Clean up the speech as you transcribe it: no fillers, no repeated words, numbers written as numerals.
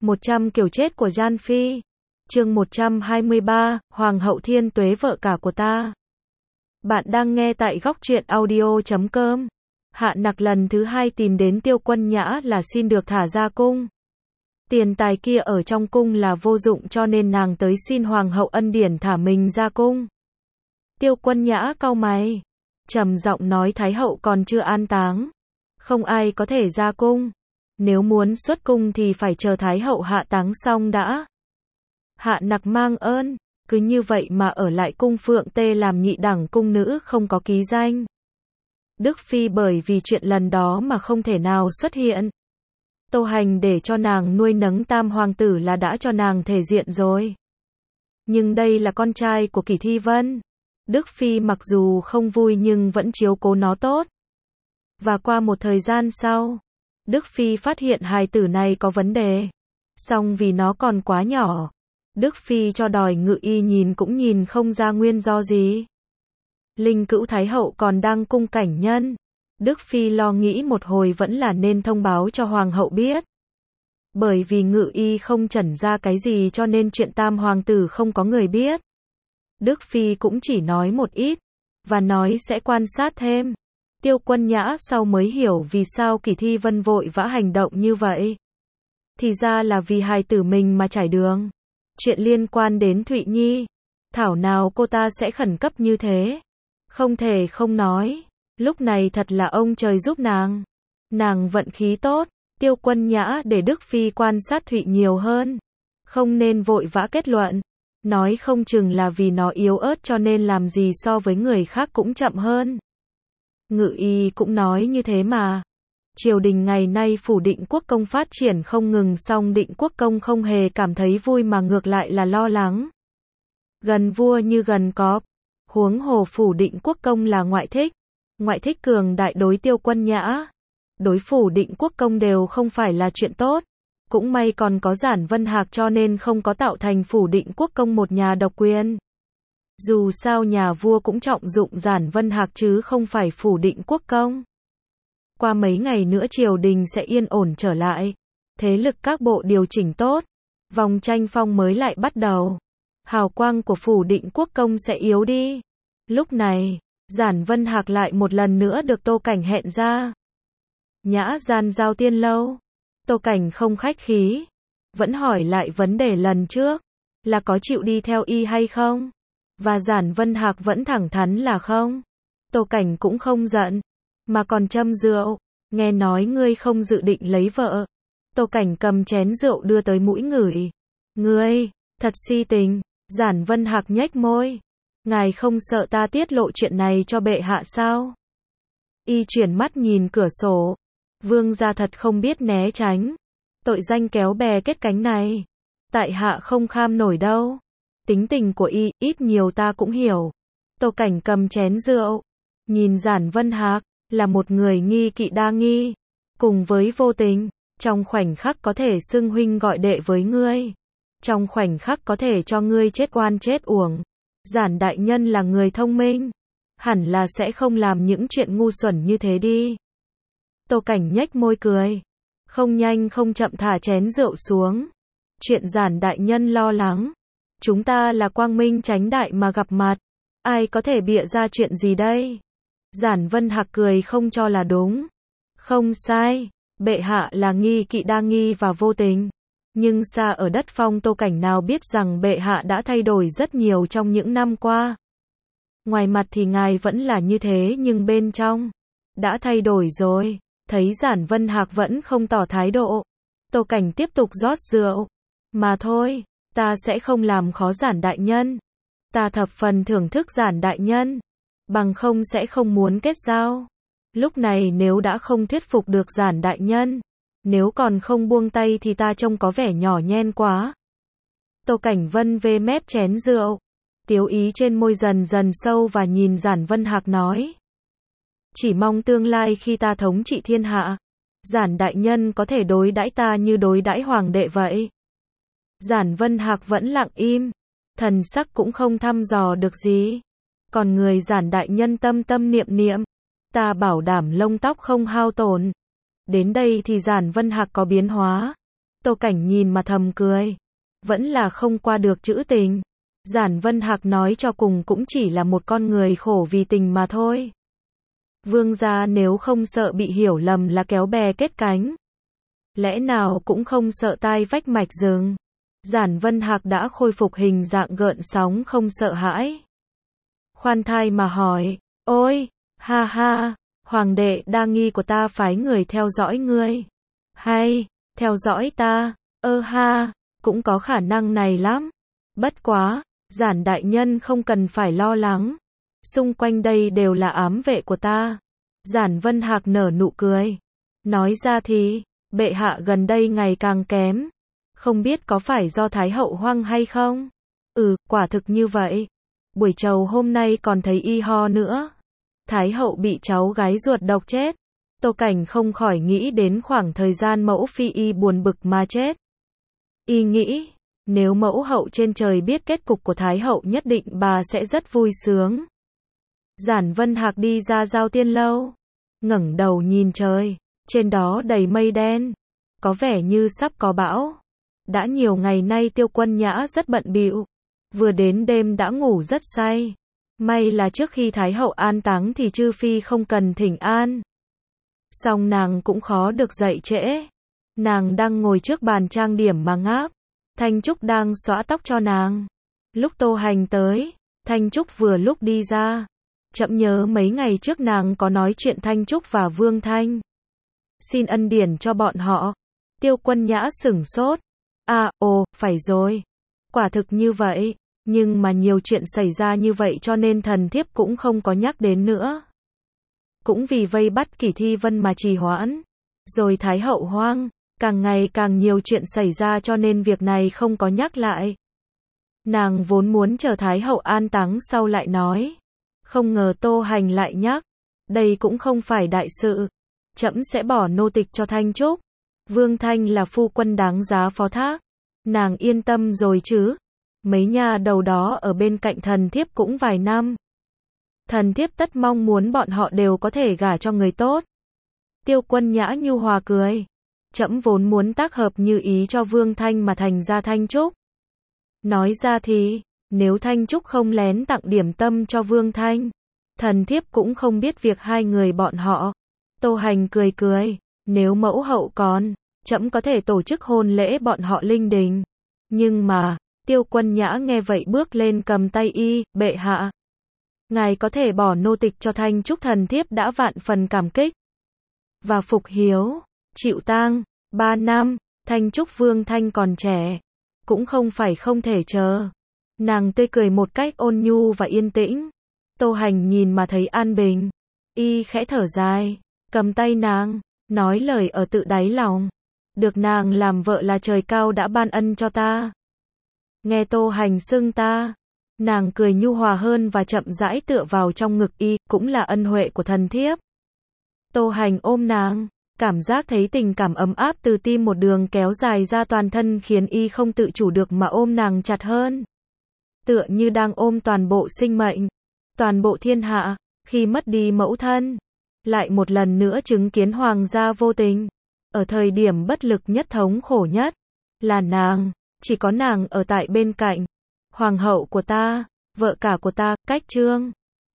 100 kiểu chết của Gian Phi. Chương 123, Hoàng hậu thiên tuế vợ cả của ta. Bạn đang nghe tại góc truyện audio.com. Hạ Nặc lần thứ 2 tìm đến Tiêu Quân Nhã là xin được thả ra cung. Tiền tài kia ở trong cung là vô dụng cho nên nàng tới xin Hoàng hậu ân điển thả mình ra cung. Tiêu Quân Nhã cau mày, trầm giọng nói Thái hậu còn chưa an táng. Không ai có thể ra cung. Nếu muốn xuất cung thì phải chờ Thái hậu hạ táng xong đã. Hạ Nặc mang ơn, cứ như vậy mà ở lại cung Phượng Tê làm nhị đẳng cung nữ không có ký danh. Đức Phi bởi vì chuyện lần đó mà không thể nào xuất hiện. Tô Hành để cho nàng nuôi nấng tam hoàng tử là đã cho nàng thể diện rồi. Nhưng đây là con trai của Kỷ Thi Vân. Đức Phi mặc dù không vui nhưng vẫn chiếu cố nó tốt. Và qua một thời gian sau, Đức Phi phát hiện hài tử này có vấn đề. Song vì nó còn quá nhỏ, Đức Phi cho đòi ngự y nhìn cũng nhìn không ra nguyên do gì. Linh Cữu Thái hậu còn đang cung cảnh nhân. Đức Phi lo nghĩ một hồi vẫn là nên thông báo cho Hoàng hậu biết. Bởi vì ngự y không chẩn ra cái gì cho nên chuyện tam hoàng tử không có người biết. Đức Phi cũng chỉ nói một ít, và nói sẽ quan sát thêm. Tiêu Quân Nhã sau mới hiểu vì sao Kỷ Thi Vân vội vã hành động như vậy. Thì ra là vì hài tử mình mà trải đường. Chuyện liên quan đến Thụy Nhi, thảo nào cô ta sẽ khẩn cấp như thế. Không thể không nói, lúc này thật là ông trời giúp nàng. Nàng vận khí tốt, Tiêu Quân Nhã để Đức Phi quan sát Thụy nhiều hơn. Không nên vội vã kết luận. Nói không chừng là vì nó yếu ớt cho nên làm gì so với người khác cũng chậm hơn. Ngự y cũng nói như thế mà. Triều đình ngày nay phủ Định Quốc công phát triển không ngừng song Định Quốc công không hề cảm thấy vui mà ngược lại là lo lắng. Gần vua như gần cọp. Huống hồ phủ Định Quốc công là ngoại thích. Ngoại thích cường đại đối Tiêu Quân Nhã. Đối phủ Định Quốc công đều không phải là chuyện tốt. Cũng may còn có Giản Vân Hạc cho nên không có tạo thành phủ Định Quốc công một nhà độc quyền. Dù sao nhà vua cũng trọng dụng Giản Vân Hạc chứ không phải phủ Định Quốc công. Qua mấy ngày nữa triều đình sẽ yên ổn trở lại. Thế lực các bộ điều chỉnh tốt. Vòng tranh phong mới lại bắt đầu. Hào quang của phủ Định Quốc công sẽ yếu đi. Lúc này, Giản Vân Hạc lại một lần nữa được Tô Cảnh hẹn ra. Nhã gian giao tiên lâu. Tô Cảnh không khách khí. Vẫn hỏi lại vấn đề lần trước. Là có chịu đi theo y hay không? Và Giản Vân Hạc vẫn thẳng thắn là không. Tô Cảnh cũng không giận. Mà còn châm rượu. Nghe nói ngươi không dự định lấy vợ. Tô Cảnh cầm chén rượu đưa tới mũi ngửi. Ngươi, thật si tình. Giản Vân Hạc nhếch môi. Ngài không sợ ta tiết lộ chuyện này cho bệ hạ sao? Y chuyển mắt nhìn cửa sổ. Vương gia thật không biết né tránh. Tội danh kéo bè kết cánh này. Tại hạ không kham nổi đâu. Tính tình của y, ít nhiều ta cũng hiểu. Tô Cảnh cầm chén rượu. Nhìn Giản Vân Hạc, là một người nghi kỵ đa nghi. Cùng với vô tình, trong khoảnh khắc có thể xưng huynh gọi đệ với ngươi. Trong khoảnh khắc có thể cho ngươi chết oan chết uổng. Giản đại nhân là người thông minh. Hẳn là sẽ không làm những chuyện ngu xuẩn như thế đi. Tô Cảnh nhếch môi cười. Không nhanh không chậm thả chén rượu xuống. Chuyện Giản đại nhân lo lắng. Chúng ta là quang minh chánh đại mà gặp mặt. Ai có thể bịa ra chuyện gì đây? Giản Vân Hạc cười không cho là đúng. Không sai. Bệ hạ là nghi kỵ đa nghi và vô tình. Nhưng xa ở đất phong Tô Cảnh nào biết rằng bệ hạ đã thay đổi rất nhiều trong những năm qua. Ngoài mặt thì ngài vẫn là như thế nhưng bên trong đã thay đổi rồi. Thấy Giản Vân Hạc vẫn không tỏ thái độ. Tô Cảnh tiếp tục rót rượu. Mà thôi, ta sẽ không làm khó Giản đại nhân. Ta thập phần thưởng thức Giản đại nhân. Bằng không sẽ không muốn kết giao. Lúc này nếu đã không thuyết phục được Giản đại nhân. Nếu còn không buông tay thì ta trông có vẻ nhỏ nhen quá. Tô Cảnh vân vê mép chén rượu. Tiếu ý trên môi dần dần sâu và nhìn Giản Vân Hạc nói. Chỉ mong tương lai khi ta thống trị thiên hạ. Giản đại nhân có thể đối đãi ta như đối đãi hoàng đệ vậy. Giản Vân Hạc vẫn lặng im. Thần sắc cũng không thăm dò được gì. Còn người Giản đại nhân tâm tâm niệm niệm. Ta bảo đảm lông tóc không hao tổn. Đến đây thì Giản Vân Hạc có biến hóa. Tô Cảnh nhìn mà thầm cười. Vẫn là không qua được chữ tình. Giản Vân Hạc nói cho cùng cũng chỉ là một con người khổ vì tình mà thôi. Vương gia nếu không sợ bị hiểu lầm là kéo bè kết cánh, lẽ nào cũng không sợ tai vách mạch rừng. Giản Vân Hạc đã khôi phục hình dạng gợn sóng không sợ hãi. Khoan thai mà hỏi, ôi, ha ha, hoàng đệ đa nghi của ta phái người theo dõi ngươi. Hay, theo dõi ta, ha, cũng có khả năng này lắm. Bất quá, Giản đại nhân không cần phải lo lắng. Xung quanh đây đều là ám vệ của ta. Giản Vân Hạc nở nụ cười. Nói ra thì, bệ hạ gần đây ngày càng kém. Không biết có phải do Thái hậu hoang hay không? Quả thực như vậy. Buổi trầu hôm nay còn thấy y ho nữa. Thái hậu bị cháu gái ruột độc chết. Tô Cảnh không khỏi nghĩ đến khoảng thời gian mẫu phi y buồn bực mà chết. Y nghĩ, nếu mẫu hậu trên trời biết kết cục của Thái hậu nhất định bà sẽ rất vui sướng. Giản Vân Hạc đi ra Giao Tiên lâu, ngẩng đầu nhìn trời, trên đó đầy mây đen, có vẻ như sắp có bão. Đã nhiều ngày nay Tiêu Quân Nhã rất bận bịu, vừa đến đêm đã ngủ rất say. May là trước khi Thái hậu an táng thì chư phi không cần thỉnh an. Song nàng cũng khó được dậy trễ. Nàng đang ngồi trước bàn trang điểm mà ngáp. Thanh Trúc đang xõa tóc cho nàng. Lúc Tô Hành tới, Thanh Trúc vừa lúc đi ra. Chậm nhớ mấy ngày trước nàng có nói chuyện Thanh Trúc và Vương Thanh xin ân điển cho bọn họ. Tiêu Quân Nhã sửng sốt. Phải rồi. Quả thực như vậy. Nhưng mà nhiều chuyện xảy ra như vậy cho nên thần thiếp cũng không có nhắc đến nữa. Cũng vì vây bắt Kỷ Thi Vân mà trì hoãn. Rồi Thái hậu hoang, càng ngày càng nhiều chuyện xảy ra cho nên việc này không có nhắc lại. Nàng vốn muốn chờ Thái hậu an táng sau lại nói. Không ngờ Tô Hành lại nhắc. Đây cũng không phải đại sự. Trẫm sẽ bỏ nô tịch cho Thanh Trúc. Vương Thanh là phu quân đáng giá phó thác. Nàng yên tâm rồi chứ. Mấy nhà đầu đó ở bên cạnh thần thiếp cũng vài năm. Thần thiếp tất mong muốn bọn họ đều có thể gả cho người tốt. Tiêu Quân Nhã nhu hòa cười. Trẫm vốn muốn tác hợp như ý cho Vương Thanh mà thành ra Thanh Trúc. Nói ra thì, nếu Thanh Trúc không lén tặng điểm tâm cho Vương Thanh, thần thiếp cũng không biết việc hai người bọn họ. Tô Hành cười cười, nếu mẫu hậu còn, trẫm có thể tổ chức hôn lễ bọn họ linh đình. Nhưng mà, Tiêu Quân Nhã nghe vậy bước lên cầm tay y, bệ hạ. Ngài có thể bỏ nô tịch cho Thanh Trúc, thần thiếp đã vạn phần cảm kích. Và phục hiếu, chịu tang, 3 năm, Thanh Trúc Vương Thanh còn trẻ, cũng không phải không thể chờ. Nàng tươi cười một cách ôn nhu và yên tĩnh. Tô Hành nhìn mà thấy an bình. Y khẽ thở dài, cầm tay nàng, nói lời ở tự đáy lòng. Được nàng làm vợ là trời cao đã ban ân cho ta. Nghe Tô Hành xưng ta, nàng cười nhu hòa hơn và chậm rãi tựa vào trong ngực y, cũng là ân huệ của thần thiếp. Tô Hành ôm nàng, cảm giác thấy tình cảm ấm áp từ tim một đường kéo dài ra toàn thân khiến y không tự chủ được mà ôm nàng chặt hơn. Tựa như đang ôm toàn bộ sinh mệnh, toàn bộ thiên hạ, khi mất đi mẫu thân. Lại một lần nữa chứng kiến hoàng gia vô tình. Ở thời điểm bất lực nhất, thống khổ nhất, là nàng, chỉ có nàng ở tại bên cạnh. Hoàng hậu của ta, vợ cả của ta, Cách Trương.